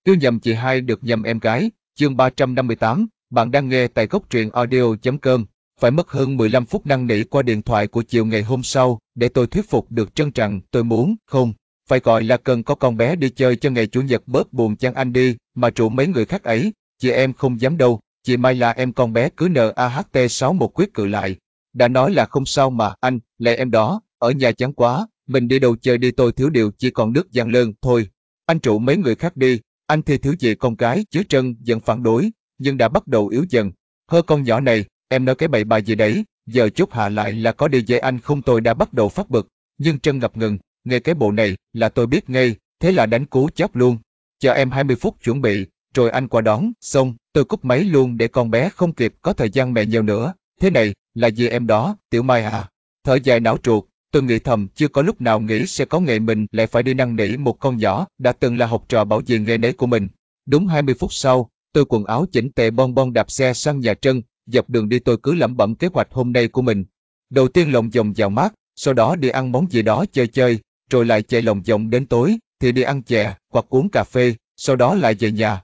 Yêu nhầm chị hai được nhầm em gái, chương 358, bạn đang nghe tại góc truyện audio.com. Phải mất hơn 15 phút năn nỉ qua điện thoại của chiều ngày hôm sau để tôi thuyết phục được Trân rằng tôi muốn, không, phải gọi là cần có con bé đi chơi cho ngày Chủ nhật bớt buồn chăng anh đi, mà rủ mấy người khác ấy. Chị em không dám đâu, chị Mai là em con bé cứ NAHT61 quyết cự lại. Đã nói là không sao mà anh, lẽ em đó, ở nhà chán quá, mình đi đâu chơi đi tôi thiếu điều chỉ còn nước giang lơn thôi. Anh rủ mấy người khác đi. Anh thì thiếu gì con gái chứ Trân vẫn phản đối, nhưng đã bắt đầu yếu dần. Hơ con nhỏ này, em nói cái bậy bạ gì đấy, giờ chút hạ lại là có đi với anh không tôi đã bắt đầu phát bực. Nhưng Trân ngập ngừng, nghe cái bộ này là tôi biết ngay, thế là đánh cú chóp luôn. Chờ em 20 phút chuẩn bị, rồi anh qua đón, xong, tôi cúp máy luôn để con bé không kịp có thời gian mẹ nhiều nữa. Thế này, là gì em đó, Tiểu Mai à? Thở dài não truột, tôi nghĩ thầm chưa có lúc nào nghĩ sẽ có ngày mình lại phải đi năn nỉ một con nhỏ đã từng là học trò bảo vệ nghề nấy của mình. Đúng 20 phút sau, tôi quần áo chỉnh tề bon bon đạp xe sang nhà Trân, dọc đường đi tôi cứ lẩm bẩm kế hoạch hôm nay của mình. Đầu tiên lòng vòng vào mát, sau đó đi ăn món gì đó chơi chơi, rồi lại chạy lòng vòng đến tối, thì đi ăn chè, hoặc uống cà phê, sau đó lại về nhà,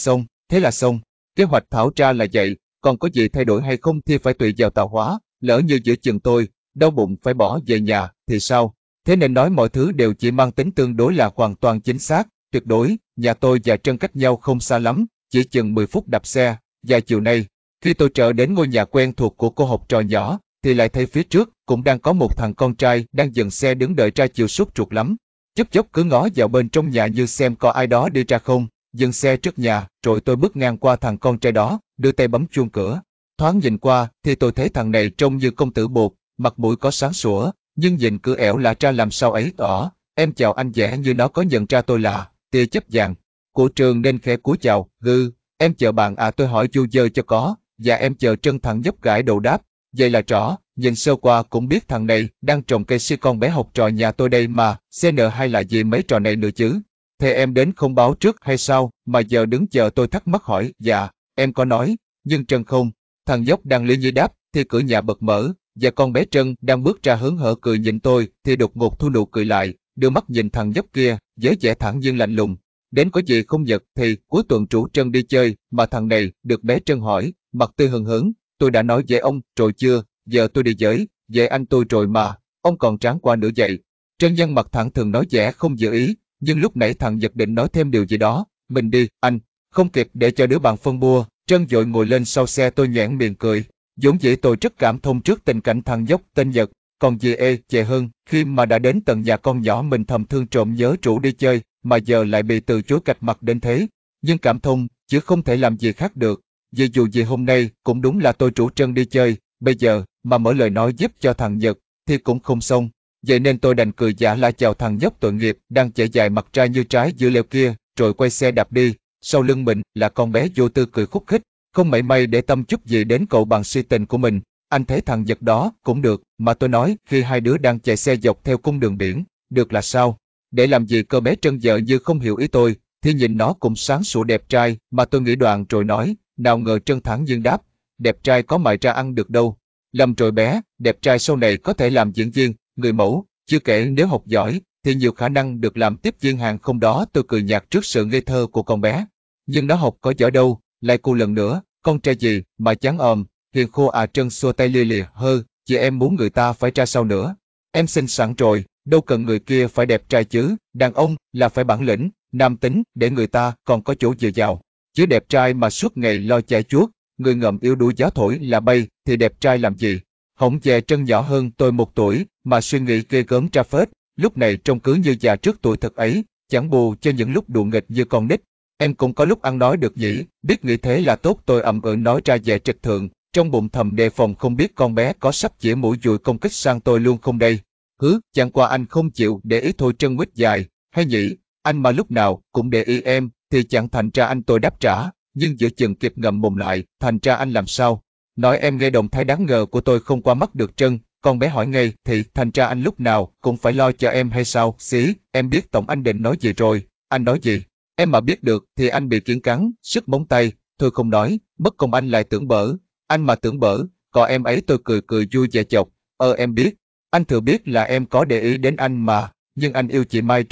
thế là xong. Kế hoạch thảo ra là vậy, còn có gì thay đổi hay không thì phải tùy vào tạo hóa, lỡ như giữa chừng tôi đau bụng phải bỏ về nhà, thì sao? Thế nên nói mọi thứ đều chỉ mang tính tương đối là hoàn toàn chính xác, tuyệt đối, nhà tôi và Trân cách nhau không xa lắm, chỉ chừng 10 phút đạp xe, và chiều nay, khi tôi trở đến ngôi nhà quen thuộc của cô học trò nhỏ, thì lại thấy phía trước cũng đang có một thằng con trai đang dừng xe đứng đợi ra chiều sốt ruột lắm. Chốc chốc cứ ngó vào bên trong nhà như xem có ai đó đi ra không, dừng xe trước nhà, rồi tôi bước ngang qua thằng con trai đó, đưa tay bấm chuông cửa. Thoáng nhìn qua thì tôi thấy thằng này trông như công tử bột, mặt mũi có sáng sủa, nhưng nhìn cứ ẻo lạ ra làm sao ấy tỏ. Em chào anh vẻ như nó có nhận ra tôi là tia chấp dạng của trường nên khẽ cúi chào. Em chờ bạn à, tôi hỏi du dơ cho có. Dạ em chờ Trân, thằng dốc gãi đầu đáp. Vậy là rõ, nhìn sơ qua cũng biết thằng này đang trồng cây si con bé học trò nhà tôi đây mà, CN hay là gì mấy trò này nữa chứ. Thế em đến không báo trước hay sao, mà giờ đứng chờ tôi thắc mắc hỏi. Dạ, em có nói, nhưng Trân không. Thằng dốc đang lý nhí đáp, thì cửa nhà bật mở, và con bé Trân đang bước ra hớn hở cười nhìn tôi, thì đột ngột thu nụ cười lại, đưa mắt nhìn thằng dốc kia, với vẻ thản nhiên lạnh lùng. Đến có gì không giật thì cuối tuần rủ Trân đi chơi, mà thằng này được bé Trân hỏi, mặt tươi hừng hớn. Tôi đã nói với ông rồi chưa, giờ tôi đi với anh tôi rồi mà, ông còn tráng qua nữa vậy. Trân nhăn mặt thẳng thừng nói vẻ không dự ý, nhưng lúc nãy thằng giật định nói thêm điều gì đó. Mình đi, anh. Không kịp để cho đứa bạn phân bua, Trân vội ngồi lên sau xe, tôi nhoẻn miệng cười. Vốn dĩ tôi rất cảm thông trước tình cảnh thằng dốc tên Nhật, còn gì chề hơn khi mà đã đến tận nhà con nhỏ mình thầm thương trộm nhớ rủ đi chơi, mà giờ lại bị từ chối cạch mặt đến thế. Nhưng cảm thông, chứ không thể làm gì khác được. Vì dù gì hôm nay cũng đúng là tôi rủ Trân đi chơi, bây giờ mà mở lời nói giúp cho thằng Nhật thì cũng không xong. Vậy nên tôi đành cười giả la chào thằng dốc tội nghiệp đang chảy dài mặt ra như trái dưa leo kia, rồi quay xe đạp đi. Sau lưng mình là con bé vô tư cười khúc khích, không mảy may để tâm chút gì đến cậu bạn si tình của mình. Anh thấy thằng giật đó cũng được, mà tôi nói khi hai đứa đang chạy xe dọc theo cung đường biển, được là sao? Để làm gì cơ? Bé Trân vợ như không hiểu ý tôi, thì nhìn nó cũng sáng sủa đẹp trai, mà tôi nghĩ đoạn rồi nói, nào ngờ Trân thẳng nhiên đáp, đẹp trai có mại ra ăn được đâu. Lầm rồi bé, đẹp trai sau này có thể làm diễn viên, người mẫu, chưa kể nếu học giỏi, thì nhiều khả năng được làm tiếp viên hàng không đó. Tôi cười nhạt trước sự ngây thơ của con bé. Nhưng nó học có giỏi đâu, lại cô lần nữa, con trai gì mà chán hiền khô à? Trân xua tay lia lịa, chị em muốn người ta phải ra sao nữa? Em xinh sẵn rồi, đâu cần người kia phải đẹp trai chứ, đàn ông là phải bản lĩnh, nam tính để người ta còn có chỗ dựa vào. Chứ đẹp trai mà suốt ngày lo chải chuốt, người ngậm yêu đuôi gió thổi là bay, thì đẹp trai làm gì? Hổng dè Trân nhỏ hơn tôi 1 tuổi, mà suy nghĩ ghê gớm ra phết, lúc này trông cứ như già trước tuổi thật ấy, chẳng bù cho những lúc đùa nghịch như con nít. Em cũng có lúc ăn nói được nhỉ, biết nghĩ thế là tốt, tôi ậm ừ nói ra vẻ trịch thượng, trong bụng thầm đề phòng không biết con bé có sắp chĩa mũi dùi công kích sang tôi luôn không đây. Chẳng qua anh không chịu để ý thôi. Trân quýt dài, hay nhỉ, anh mà lúc nào cũng để ý em, thì chẳng thành ra anh. Tôi đáp trả, nhưng giữa chừng kịp ngậm mồm lại, thành ra anh làm sao? Nói em nghe động thái đáng ngờ của tôi không qua mắt được Trân, con bé hỏi ngay, thì thành ra anh lúc nào cũng phải lo cho em hay sao? Xí, em biết tổng anh định nói gì rồi, anh nói gì? Em mà biết được thì anh bị kiển cắn, sức móng tay, thôi không nói, mất công anh lại tưởng bở. Anh mà tưởng bở, còn em ấy. Tôi cười cười vui vẻ chọc, em biết, anh thừa biết là em có để ý đến anh mà, nhưng anh yêu chị Mai rồi,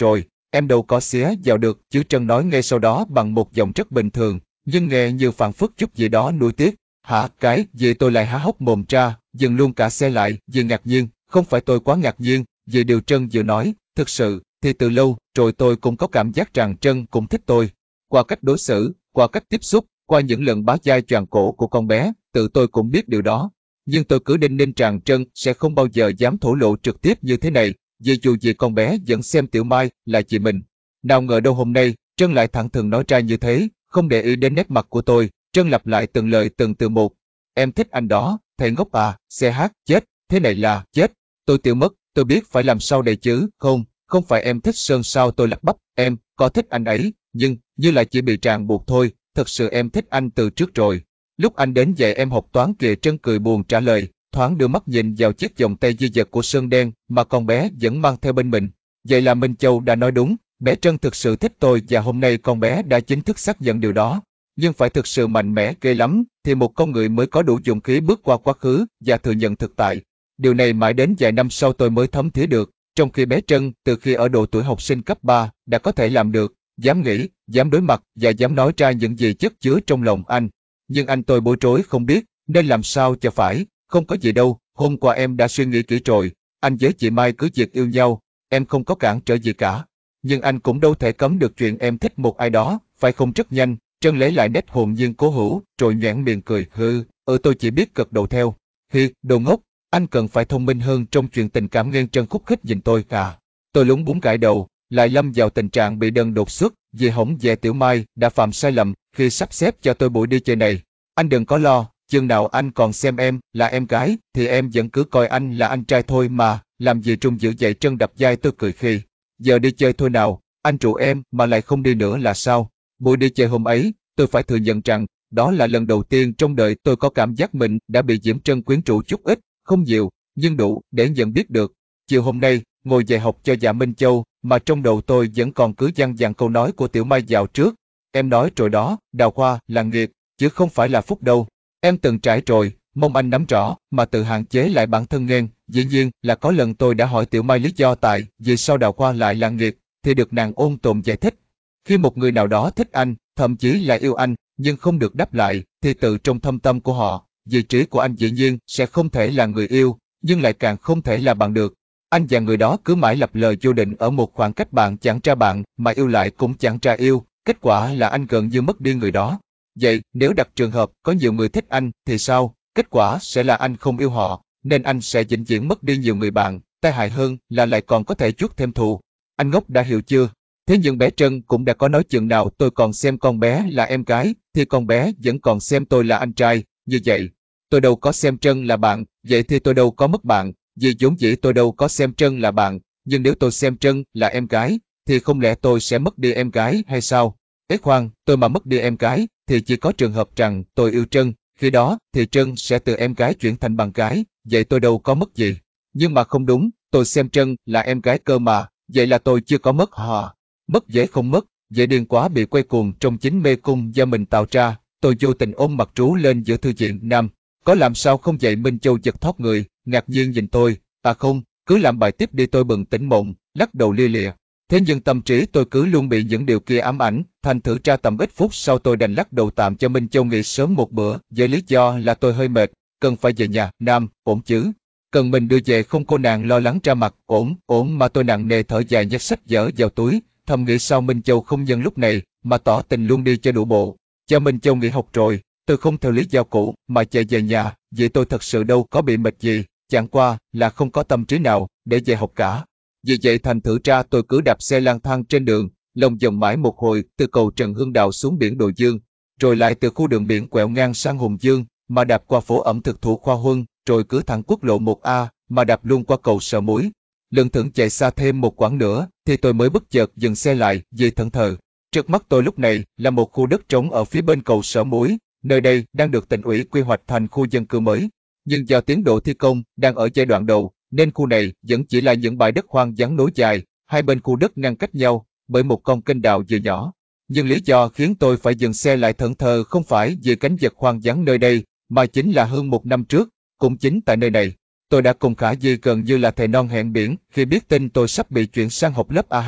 Em đâu có xía vào được, chứ Trân nói ngay sau đó bằng một giọng rất bình thường, nhưng nghe như phảng phất chút gì đó nuối tiếc. Hả, cái gì? Tôi lại há hốc mồm ra, dừng luôn cả xe lại, vì ngạc nhiên. Không phải tôi quá ngạc nhiên, vì điều Trân vừa nói, thực sự, thì từ lâu, rồi tôi cũng có cảm giác rằng Trân cũng thích tôi. Qua cách đối xử, qua cách tiếp xúc, qua những lần bá vai choàng cổ của con bé, tự tôi cũng biết điều đó. Nhưng tôi cứ đinh ninh rằng Trân sẽ không bao giờ dám thổ lộ trực tiếp như thế này, vì dù gì con bé vẫn xem Tiểu Mai là chị mình. Nào ngờ đâu hôm nay, Trân lại thẳng thừng nói ra như thế, không để ý đến nét mặt của tôi. Trân lặp lại từng lời từng từ một. Em thích anh đó, thầy ngốc à, CH, chết, thế này là, chết. Tôi tiêu mất, tôi biết phải làm sao đây chứ, không phải em thích Sơn sao? Tôi lắp bắp, em, có thích anh ấy, nhưng, như là chỉ bị ràng buộc thôi, thật sự em thích anh từ trước rồi. Lúc anh đến dạy em học toán kìa. Trân cười buồn trả lời, thoáng đưa mắt nhìn vào chiếc vòng tay di vật của Sơn đen mà con bé vẫn mang theo bên mình. Vậy là Minh Châu đã nói đúng, bé Trân thực sự thích tôi và hôm nay con bé đã chính thức xác nhận điều đó. Nhưng phải thực sự mạnh mẽ ghê lắm, thì một con người mới có đủ dũng khí bước qua quá khứ và thừa nhận thực tại. Điều này mãi đến vài năm sau tôi mới thấm thía được, trong khi bé Trân từ khi ở độ tuổi học sinh cấp 3 đã có thể làm được, dám nghĩ, dám đối mặt và dám nói ra những gì chất chứa trong lòng anh. Nhưng anh tôi bối rối không biết nên làm sao cho phải. Không có gì đâu, hôm qua em đã suy nghĩ kỹ rồi, anh với chị Mai cứ việc yêu nhau, em không có cản trở gì cả. Nhưng anh cũng đâu thể cấm được chuyện em thích một ai đó, phải không? Rất nhanh, Trân lấy lại nét hồn nhiên cố hữu, rồi nhoẻn miệng cười, tôi chỉ biết gật đầu theo. Đồ ngốc, anh cần phải thông minh hơn trong chuyện tình cảm. Nghen Trân khúc khích nhìn tôi à. Tôi lúng búng gãi đầu, lại lâm vào tình trạng bị đần đột xuất, vì hổng dè Tiểu Mai đã phạm sai lầm khi sắp xếp cho tôi buổi đi chơi này. Anh đừng có lo, chừng nào anh còn xem em là em gái, thì em vẫn cứ coi anh là anh trai thôi mà, làm gì trung dữ vậy? Trân đập vai tôi cười khi. Giờ đi chơi thôi nào, anh rủ em mà lại không đi nữa là sao? Buổi đi chơi hôm ấy, tôi phải thừa nhận rằng, đó là lần đầu tiên trong đời tôi có cảm giác mình đã bị Diễm Trân quyến rũ chút ít, không nhiều, nhưng đủ để nhận biết được. Chiều hôm nay, ngồi dạy học cho Dạ Minh Châu, mà trong đầu tôi vẫn còn cứ văng vẳng câu nói của Tiểu Mai dạo trước. Em nói rồi đó, đào hoa là nghiệp, chứ không phải là phúc đâu. Em từng trải rồi, mong anh nắm rõ, mà tự hạn chế lại bản thân. Nghen. Dĩ nhiên là có lần tôi đã hỏi Tiểu Mai lý do tại vì sao đào hoa lại là nghiệp, thì được nàng ôn tồn giải thích. Khi một người nào đó thích anh, thậm chí là yêu anh, nhưng không được đáp lại, thì tự trong thâm tâm của họ, vị trí của anh dĩ nhiên sẽ không thể là người yêu, nhưng lại càng không thể là bạn được. Anh và người đó cứ mãi lập lờ vô định ở một khoảng cách bạn chẳng ra bạn, mà yêu lại cũng chẳng ra yêu, kết quả là anh gần như mất đi người đó. Vậy, nếu đặt trường hợp có nhiều người thích anh, thì sao? Kết quả sẽ là anh không yêu họ, nên anh sẽ vĩnh viễn mất đi nhiều người bạn, tai hại hơn là lại còn có thể chuốc thêm thù. Anh ngốc đã hiểu chưa? Thế nhưng bé Trân cũng đã có nói chừng nào tôi còn xem con bé là em gái, thì con bé vẫn còn xem tôi là anh trai, như vậy. Tôi đâu có xem Trân là bạn, vậy thì tôi đâu có mất bạn, vì vốn dĩ tôi đâu có xem Trân là bạn, nhưng nếu tôi xem Trân là em gái, thì không lẽ tôi sẽ mất đi em gái hay sao? Khoan, tôi mà mất đi em gái, thì chỉ có trường hợp rằng tôi yêu Trân, khi đó thì Trân sẽ từ em gái chuyển thành bạn gái, vậy tôi đâu có mất gì. Nhưng mà không đúng, tôi xem Trân là em gái cơ mà, vậy là tôi chưa có mất hả? Mất dễ không mất, dễ điên quá bị quay cuồng trong chính mê cung do mình tạo ra. Tôi vô tình ôm mặt trú lên giữa thư viện Nam. Có làm sao không vậy? Minh Châu giật thoát người, ngạc nhiên nhìn tôi. À không, cứ làm bài tiếp đi. Tôi bừng tỉnh mộng, lắc đầu lia lịa. Thế nhưng tâm trí tôi cứ luôn bị những điều kia ám ảnh, thành thử ra tầm ít phút sau tôi đành lắc đầu tạm cho Minh Châu nghỉ sớm một bữa, với lý do là tôi hơi mệt, cần phải về nhà. Nam, ổn chứ? Cần mình đưa về không? Cô nàng lo lắng ra mặt. Ổn mà. Tôi nặng nề thở dài nhét sách vở vào túi, thầm nghĩ sao Minh Châu không nhân lúc này mà tỏ tình luôn đi cho đủ bộ. Cho Minh Châu nghỉ học rồi, tôi không theo lý do cũ mà chạy về nhà, vì tôi thật sự đâu có bị mệt gì, chẳng qua là không có tâm trí nào để về học cả. Vì vậy thành thử ra tôi cứ đạp xe lang thang trên đường, lòng vòng mãi một hồi từ cầu Trần Hưng Đạo xuống biển Đồ Dương, rồi lại từ khu đường biển quẹo ngang sang Hùng Dương, mà đạp qua phố ẩm thực Thủ Khoa Huân, rồi cứ thẳng quốc lộ 1A, mà đạp luôn qua cầu Sở Muối. Lưng thững chạy xa thêm một quãng nữa, thì tôi mới bất chợt dừng xe lại vì thẫn thờ. Trước mắt tôi lúc này là một khu đất trống ở phía bên cầu Sở Muối, nơi đây đang được tỉnh ủy quy hoạch thành khu dân cư mới. Nhưng do tiến độ thi công đang ở giai đoạn đầu, nên khu này vẫn chỉ là những bãi đất hoang vắng nối dài, hai bên khu đất ngăn cách nhau bởi một con kênh đào vừa nhỏ. Nhưng lý do khiến tôi phải dừng xe lại thẫn thờ không phải vì cánh vật hoang vắng nơi đây, mà chính là hơn một năm trước, cũng chính tại nơi này, tôi đã cùng Khả Di gần như là thề non hẹn biển khi biết tin tôi sắp bị chuyển sang học lớp A2,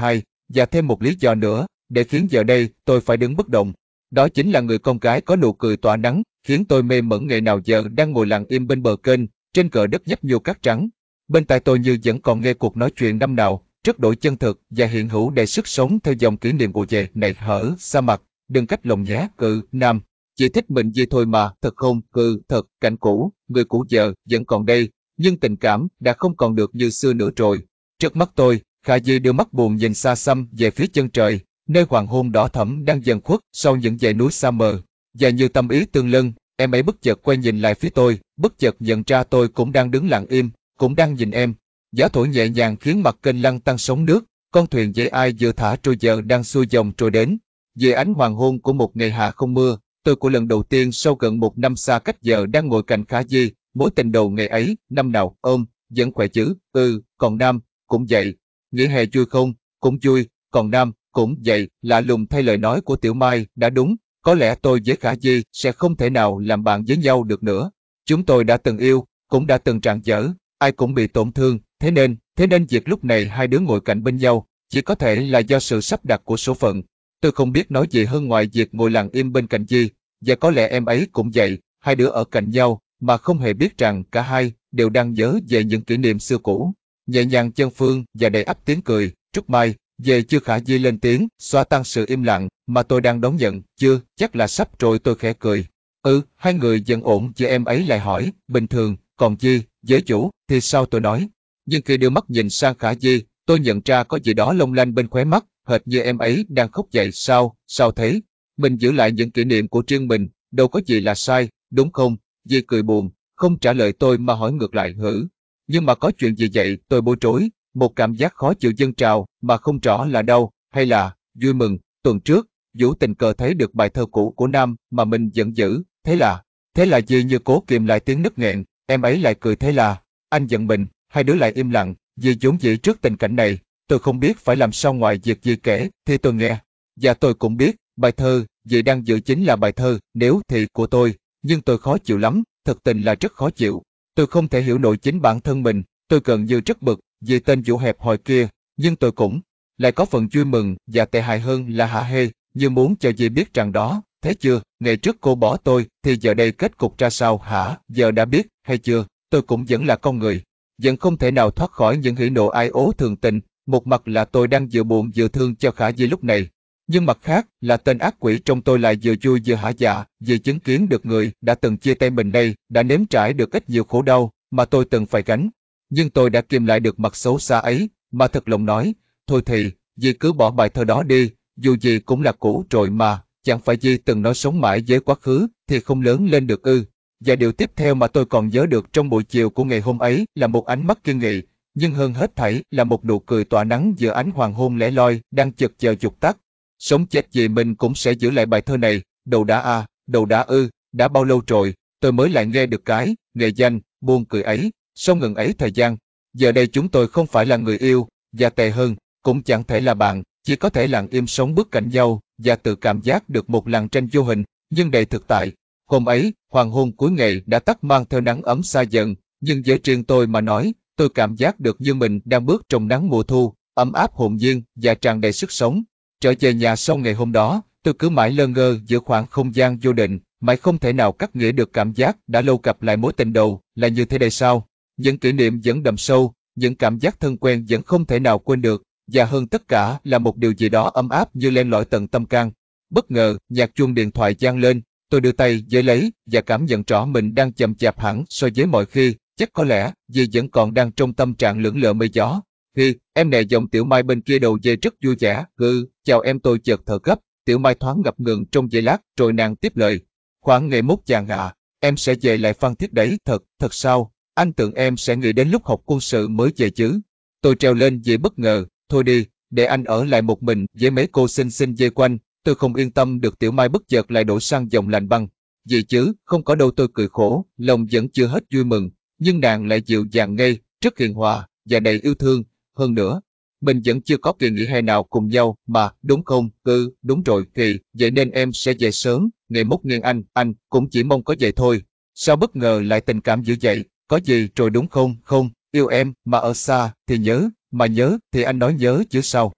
Và thêm một lý do nữa, để khiến giờ đây tôi phải đứng bất động. Đó chính là người con gái có nụ cười tỏa nắng, khiến tôi mê mẩn ngày nào giờ đang ngồi lặng im bên bờ kênh, trên cờ đất nhấp nhô cát trắng. Bên tai tôi như vẫn còn nghe cuộc nói chuyện năm nào, rất đổi chân thực và hiện hữu đầy sức sống theo dòng kỷ niệm ùa về. Này hở, sa mặt, đừng cách lòng nhé, Nam. Chỉ thích mình gì thôi mà, thật không, thật, cảnh cũ, người cũ giờ vẫn còn đây, nhưng tình cảm đã không còn được như xưa nữa rồi. Trước mắt tôi, Khả Di đưa mắt buồn nhìn xa xăm về phía chân trời, nơi hoàng hôn đỏ thẫm đang dần khuất sau những dãy núi xa mờ. Và như tâm ý tương lân, em ấy bất chợt quay nhìn lại phía tôi, bất chợt nhận ra tôi cũng đang đứng lặng im, cũng đang nhìn em. Gió thổi nhẹ nhàng khiến mặt kênh lăn tăn sóng nước, con thuyền dễ ai vừa thả trôi giờ đang xuôi dòng trôi đến. Về ánh hoàng hôn của một ngày hạ không mưa, tôi của lần đầu tiên sau gần một năm xa cách giờ đang ngồi cạnh Khả Di, mối tình đầu ngày ấy, năm nào, vẫn khỏe chứ, còn Nam, cũng vậy. Nghỉ hè vui không? Cũng vui, còn Nam, cũng vậy. Lạ lùng thay lời nói của Tiểu Mai đã đúng, có lẽ tôi với Khả Di sẽ không thể nào làm bạn với nhau được nữa. Chúng tôi đã từng yêu, cũng đã từng rạng rỡ, ai cũng bị tổn thương, thế nên việc lúc này hai đứa ngồi cạnh bên nhau, chỉ có thể là do sự sắp đặt của số phận. Tôi không biết nói gì hơn ngoài việc ngồi lặng im bên cạnh Di, và có lẽ em ấy cũng vậy, hai đứa ở cạnh nhau, mà không hề biết rằng cả hai đều đang nhớ về những kỷ niệm xưa cũ. Nhẹ nhàng chân Phương và đầy ắp tiếng cười, Trúc Mai, về chưa? Khả Di lên tiếng, xóa tan sự im lặng mà tôi đang đón nhận, chưa, chắc là sắp rồi. Tôi khẽ cười. Hai người vẫn ổn chứ? Em ấy lại hỏi, bình thường, còn Di, giới chủ, thì sao? Tôi nói. Nhưng khi đưa mắt nhìn sang Khả Di, tôi nhận ra có gì đó long lanh bên khóe mắt, hệt như em ấy đang khóc dậy. Sao thế? Mình giữ lại những kỷ niệm của riêng mình, đâu có gì là sai, đúng không? Di cười buồn, không trả lời tôi mà hỏi ngược lại, nhưng mà có chuyện gì vậy? Tôi bối rối, một cảm giác khó chịu dâng trào mà không rõ là đau hay là vui mừng. Tuần trước, Vũ tình cờ thấy được bài thơ cũ của Nam mà mình vẫn giữ, thế là Di như cố kìm lại tiếng nức nghẹn, em ấy lại cười. Thế là anh giận mình. Hai đứa lại im lặng, Di vốn dĩ trước tình cảnh này, tôi không biết phải làm sao ngoài việc Di kể thì tôi nghe. Và tôi cũng biết, bài thơ Di đang giữ chính là bài thơ Nếu Thì của tôi, nhưng tôi khó chịu lắm, thực tình là rất khó chịu. Tôi không thể hiểu nổi chính bản thân mình, tôi gần như rất bực vì tên Vũ hẹp hòi kia, nhưng tôi cũng lại có phần vui mừng và tệ hại hơn là hả hê, như muốn cho Di biết rằng đó, thấy chưa, ngày trước cô bỏ tôi thì giờ đây kết cục ra sao hả? Giờ đã biết hay chưa? Tôi cũng vẫn là con người, vẫn không thể nào thoát khỏi những hỉ nộ ai ố thường tình. Một mặt là tôi đang vừa buồn vừa thương cho Khả Di lúc này, nhưng mặt khác là tên ác quỷ trong tôi lại vừa vui vừa hả dạ vì chứng kiến được người đã từng chia tay mình đây đã nếm trải được ít nhiều khổ đau mà tôi từng phải gánh. Nhưng tôi đã kìm lại được mặt xấu xa ấy, mà thật lòng nói, thôi thì, Di cứ bỏ bài thơ đó đi, dù gì cũng là cũ rồi mà, chẳng phải Di từng nói sống mãi với quá khứ thì không lớn lên được ư. Và điều tiếp theo mà tôi còn nhớ được trong buổi chiều của ngày hôm ấy là một ánh mắt kiên nghị, nhưng hơn hết thảy là một nụ cười tỏa nắng giữa ánh hoàng hôn lẻ loi đang chực chờ dục tắt. Sống chết gì mình cũng sẽ giữ lại bài thơ này, đầu đã đầu đã đã bao lâu rồi, tôi mới lại nghe được cái, nghệ danh, buông cười ấy, sau ngần ấy thời gian. Giờ đây chúng tôi không phải là người yêu, và tệ hơn, cũng chẳng thể là bạn, chỉ có thể lặng im sống bước cạnh nhau, và tự cảm giác được một làn tranh vô hình, nhưng đầy thực tại. Hôm ấy, hoàng hôn cuối ngày đã tắt mang theo nắng ấm xa dần, nhưng với riêng tôi mà nói, tôi cảm giác được như mình đang bước trong nắng mùa thu, ấm áp hồn nhiên và tràn đầy sức sống. Trở về nhà sau ngày hôm đó, tôi cứ mãi lơ ngơ giữa khoảng không gian vô định, mãi không thể nào cắt nghĩa được cảm giác đã lâu gặp lại mối tình đầu là như thế đây sao. Những kỷ niệm vẫn đậm sâu, những cảm giác thân quen vẫn không thể nào quên được, và hơn tất cả là một điều gì đó ấm áp như len lỏi tận tâm can. Bất ngờ, nhạc chuông điện thoại vang lên, tôi đưa tay giơ lấy và cảm nhận rõ mình đang chậm chạp hẳn so với mọi khi, chắc có lẽ vì vẫn còn đang trong tâm trạng lững lờ mây gió. Em nè, giọng Tiểu Mai bên kia đầu dây rất vui vẻ. Chào em. Tôi chợt thở gấp. Tiểu Mai thoáng ngập ngừng trong giây lát rồi nàng tiếp lời. Khoảng ngày mốt chàng ạ, em sẽ về lại Phan Thiết đấy. Thật sao? Anh tưởng em sẽ nghĩ đến lúc học quân sự mới về chứ. Tôi trèo lên vì bất ngờ. Thôi đi, để anh ở lại một mình với mấy cô xinh xinh dây quanh. Tôi không yên tâm được. Tiểu Mai bất chợt lại đổi sang giọng lạnh băng. Gì chứ, không có đâu. Tôi cười khổ, lòng vẫn chưa hết vui mừng, nhưng nàng lại dịu dàng ngây, rất hiền hòa và đầy yêu thương. Hơn nữa, mình vẫn chưa có kỳ nghỉ hè nào cùng nhau mà, đúng không? Đúng rồi. Vậy nên em sẽ về sớm, ngày mốt nghiêng anh cũng chỉ mong có vậy thôi. Sao bất ngờ lại tình cảm dữ vậy? Có gì rồi đúng không? Không, yêu em mà ở xa thì nhớ, mà nhớ thì anh nói nhớ chứ sao, em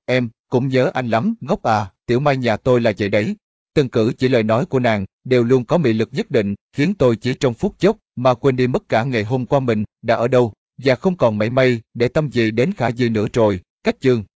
Cũng nhớ anh lắm, ngốc à, Tiểu Mai nhà tôi là vậy đấy. Từng cử chỉ lời nói của nàng đều luôn có mị lực nhất định, khiến tôi chỉ trong phút chốc mà quên đi mất cả ngày hôm qua mình đã ở đâu, và không còn mảy may để tâm gì đến Khả Dì nữa rồi. Cách chương